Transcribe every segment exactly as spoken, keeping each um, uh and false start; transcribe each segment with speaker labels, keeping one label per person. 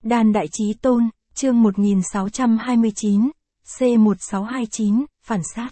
Speaker 1: Đan Đại Chí Tôn, chương một nghìn sáu trăm hai mươi chín, C một sáu hai chín, phản sát.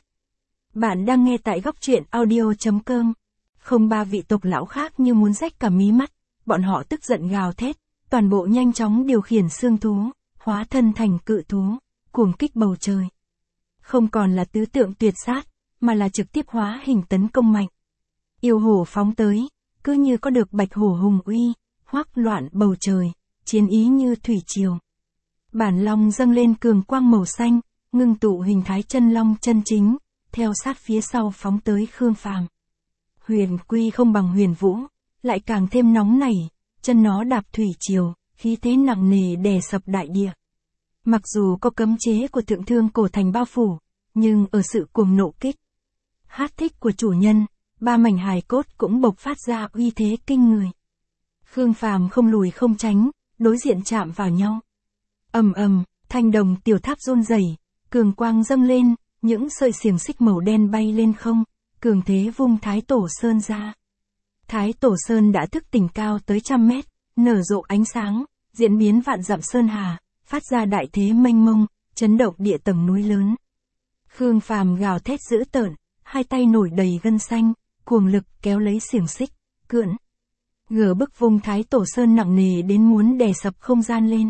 Speaker 1: Bạn đang nghe tại góc truyện audio.com. Không ba vị tộc lão khác như muốn rách cả mí mắt, bọn họ tức giận gào thét, toàn bộ nhanh chóng điều khiển xương thú, hóa thân thành cự thú, cuồng kích bầu trời. Không còn là tứ tượng tuyệt sát, mà là trực tiếp hóa hình tấn công mạnh. Yêu hổ phóng tới, cứ như có được bạch hổ hùng uy, hoắc loạn bầu trời, chiến ý như thủy triều. Bản long dâng lên cường quang màu xanh, ngưng tụ hình thái chân long chân chính, theo sát phía sau phóng tới Khương Phàm. Huyền quy không bằng huyền vũ, lại càng thêm nóng nảy, chân nó đạp thủy triều, khí thế nặng nề đè sập đại địa. Mặc dù có cấm chế của thượng thương cổ thành bao phủ, nhưng ở sự cuồng nộ kích hát thích của chủ nhân, ba mảnh hài cốt cũng bộc phát ra uy thế kinh người. Khương Phàm không lùi không tránh, đối diện chạm vào nhau. Ầm ầm, thanh đồng tiểu tháp run rẩy, cường quang dâng lên, những sợi xiềng xích màu đen bay lên không, cường thế vung Thái Tổ Sơn ra. Thái Tổ Sơn đã thức tỉnh cao tới trăm mét, nở rộ ánh sáng, diễn biến vạn dặm sơn hà, phát ra đại thế mênh mông, chấn động địa tầng núi lớn. Khương Phàm gào thét dữ tợn, hai tay nổi đầy gân xanh, cuồng lực kéo lấy xiềng xích, cưỡn. Gờ bức vùng Thái Tổ Sơn nặng nề đến muốn đè sập không gian lên.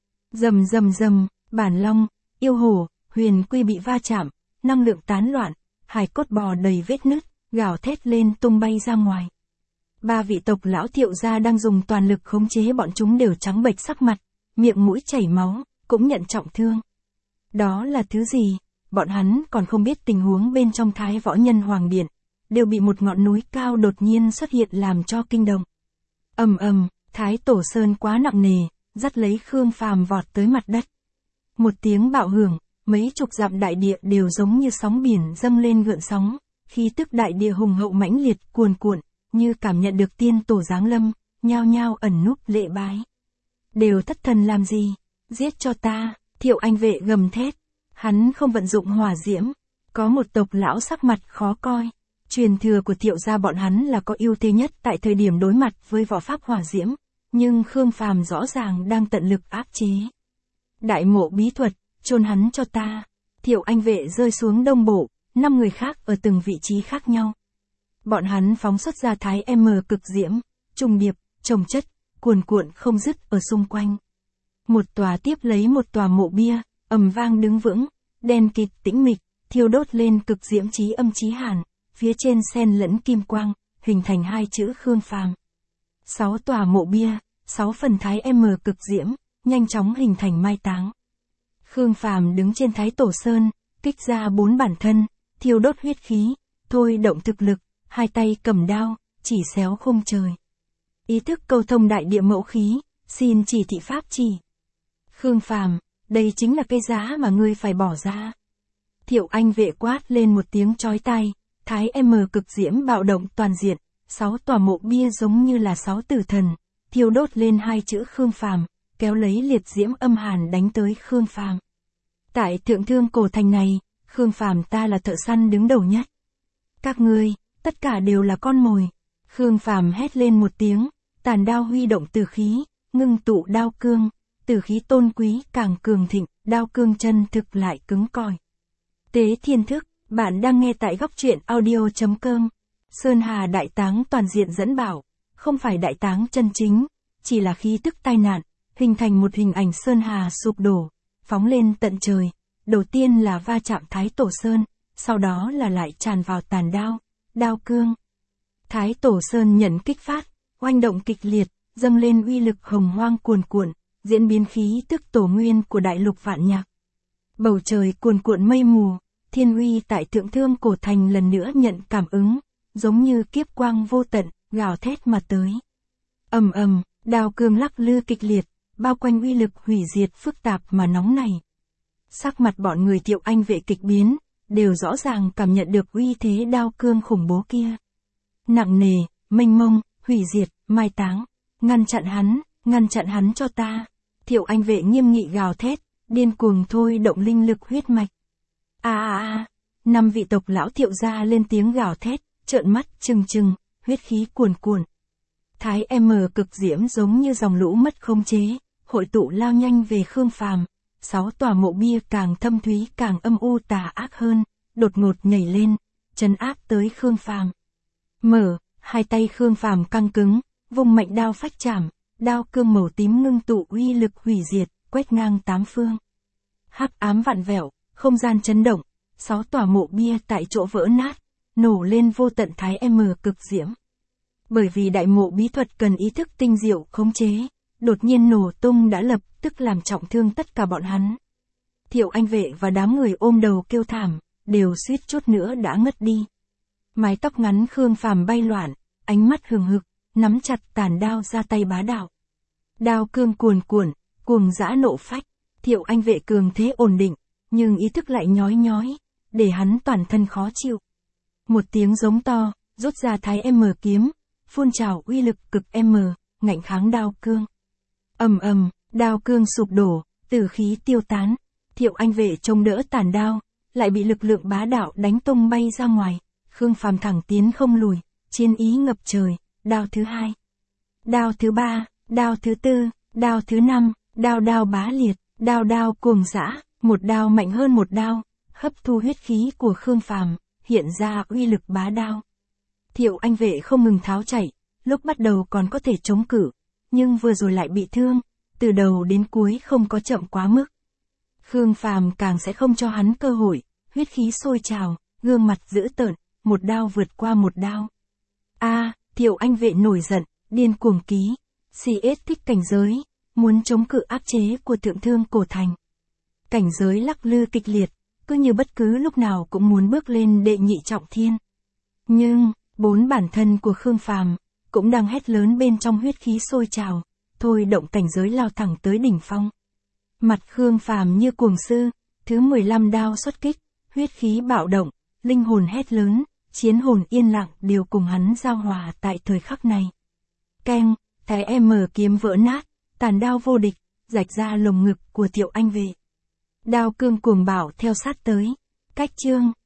Speaker 1: Rầm rầm rầm, bản long, yêu hổ, huyền quy bị va chạm, năng lượng tán loạn, hài cốt bò đầy vết nứt, gào thét lên tung bay ra ngoài. Ba vị tộc lão Thiệu gia đang dùng toàn lực khống chế bọn chúng đều trắng bệch sắc mặt, miệng mũi chảy máu, cũng nhận trọng thương. Đó là thứ gì? Bọn hắn còn không biết tình huống bên trong Thái Võ Nhân Hoàng Điện, đều bị một ngọn núi cao đột nhiên xuất hiện làm cho kinh động. Ầm ầm, Thái Tổ Sơn quá nặng nề, dắt lấy Khương Phàm vọt tới mặt đất. Một tiếng bạo hưởng, mấy chục dặm đại địa đều giống như sóng biển dâng lên gợn sóng, khí tức đại địa hùng hậu mãnh liệt cuồn cuộn, như cảm nhận được tiên tổ giáng lâm, nhao nhao ẩn núp lệ bái. Đều thất thần làm gì? Giết cho ta! Thiệu Anh Vệ gầm thét. Hắn không vận dụng hỏa diễm. Có một tộc lão sắc mặt khó coi. Truyền thừa của Thiệu gia bọn hắn là có ưu thế nhất tại thời điểm đối mặt với võ pháp hỏa diễm, nhưng Khương Phàm rõ ràng đang tận lực áp chế. Đại mộ bí thuật, chôn hắn cho ta. Thiệu Anh Vệ rơi xuống đông bộ, năm người khác ở từng vị trí khác nhau. Bọn hắn phóng xuất ra thái M cực diễm, trùng điệp, chồng chất, cuồn cuộn không dứt ở xung quanh. Một tòa tiếp lấy một tòa mộ bia, ầm vang đứng vững, đen kịt tĩnh mịch, thiêu đốt lên cực diễm chí âm chí hàn, phía trên xen lẫn kim quang, hình thành hai chữ Khương Phàm. Sáu tòa mộ bia, sáu phần thái M cực diễm, nhanh chóng hình thành mai táng. Khương Phàm đứng trên Thái Tổ Sơn, kích ra bốn bản thân, thiêu đốt huyết khí, thôi động thực lực, hai tay cầm đao, chỉ xéo khung trời. Ý thức câu thông đại địa mẫu khí, xin chỉ thị pháp chỉ. Khương Phàm, đây chính là cái giá mà ngươi phải bỏ ra. Thiệu Anh Vệ quát lên một tiếng chói tai, thái M cực diễm bạo động toàn diện, sáu tòa mộ bia giống như là sáu tử thần, thiêu đốt lên hai chữ Khương Phàm, kéo lấy liệt diễm âm hàn đánh tới Khương Phàm. Tại thượng thương cổ thành này, Khương Phàm ta là thợ săn đứng đầu nhất. Các ngươi, tất cả đều là con mồi. Khương Phàm hét lên một tiếng, tàn đao huy động tử khí, ngưng tụ đao cương, tử khí tôn quý càng cường thịnh, đao cương chân thực lại cứng cỏi. Tế thiên thức, bạn đang nghe tại góc truyện audio.com. Sơn Hà đại táng toàn diện dẫn bảo, không phải đại táng chân chính, chỉ là khí tức tai nạn, hình thành một hình ảnh Sơn Hà sụp đổ, phóng lên tận trời. Đầu tiên là va chạm Thái Tổ Sơn, sau đó là lại tràn vào tàn đao, đao cương. Thái Tổ Sơn nhận kích phát, oanh động kịch liệt, dâng lên uy lực hồng hoang cuồn cuộn, diễn biến khí tức tổ nguyên của đại lục vạn nhạc. Bầu trời cuồn cuộn mây mù, thiên uy tại thượng thương cổ thành lần nữa nhận cảm ứng, giống như kiếp quang vô tận, gào thét mà tới. Ầm ầm, đao cương lắc lư kịch liệt, bao quanh uy lực hủy diệt phức tạp mà nóng này. Sắc mặt bọn người Thiệu Anh Vệ kịch biến, đều rõ ràng cảm nhận được uy thế đao cương khủng bố kia. Nặng nề, mênh mông, hủy diệt, mai táng, ngăn chặn hắn, ngăn chặn hắn cho ta. Thiệu Anh Vệ nghiêm nghị gào thét, điên cuồng thôi động linh lực huyết mạch. A a a, năm vị tộc lão Thiệu gia lên tiếng gào thét, trợn mắt trừng trừng, huyết khí cuồn cuộn. Thái M cực diễm giống như dòng lũ mất khống chế, hội tụ lao nhanh về Khương Phàm. Sáu tòa mộ bia càng thâm thúy càng âm u tà ác hơn, đột ngột nhảy lên, trấn áp tới Khương Phàm. Mở, hai tay Khương Phàm căng cứng, vùng mạnh đao phách chảm, đao cương màu tím ngưng tụ uy lực hủy diệt, quét ngang tám phương. Hắc ám vặn vẹo, không gian chấn động, sáu tòa mộ bia tại chỗ vỡ nát, nổ lên vô tận thái M cực diễm. Bởi vì đại mộ bí thuật cần ý thức tinh diệu khống chế, đột nhiên nổ tung đã lập tức làm trọng thương tất cả bọn hắn. Thiệu Anh Vệ và đám người ôm đầu kêu thảm, đều suýt chút nữa đã ngất đi. Mái tóc ngắn Khương Phàm bay loạn, ánh mắt hừng hực, nắm chặt tàn đao ra tay bá đạo. Đao cương cuồn cuộn, cuồng dã nộ phách, Thiệu Anh Vệ cường thế ổn định, nhưng ý thức lại nhói nhói, để hắn toàn thân khó chịu. Một tiếng giống to, rút ra thái M kiếm, phun trào uy lực cực M, ngạnh kháng đao cương. Ầm ầm, đao cương sụp đổ, tử khí tiêu tán, Thiệu Anh Vệ chống đỡ tàn đao, lại bị lực lượng bá đạo đánh tung bay ra ngoài. Khương Phàm thẳng tiến không lùi, chiến ý ngập trời, đao thứ hai, đao thứ ba, đao thứ tư, đao thứ năm, đao đao bá liệt, đao đao cuồng dã, một đao mạnh hơn một đao, hấp thu huyết khí của Khương Phàm, hiện ra uy lực bá đao. Thiệu Anh Vệ không ngừng tháo chạy, lúc bắt đầu còn có thể chống cự, nhưng vừa rồi lại bị thương, từ đầu đến cuối không có chậm quá mức. Khương Phàm càng sẽ không cho hắn cơ hội, huyết khí sôi trào, gương mặt dữ tợn, một đao vượt qua một đao. A, Thiệu Anh Vệ nổi giận, điên cuồng ký, xê ét thích cảnh giới, muốn chống cự áp chế của Thượng Thương Cổ Thành. Cảnh giới lắc lư kịch liệt, cứ như bất cứ lúc nào cũng muốn bước lên đệ nhị trọng thiên. Nhưng, bốn bản thân của Khương Phàm cũng đang hét lớn bên trong huyết khí sôi trào, thôi động cảnh giới lao thẳng tới đỉnh phong. Mặt Khương Phàm như cuồng sư, thứ mười lăm đao xuất kích, huyết khí bạo động, linh hồn hét lớn, chiến hồn yên lặng đều cùng hắn giao hòa tại thời khắc này. Keng, thái M kiếm vỡ nát, tàn đao vô địch, rạch ra lồng ngực của Thiệu Anh Vệ. Đao cương cuồng bạo theo sát tới. Cách chương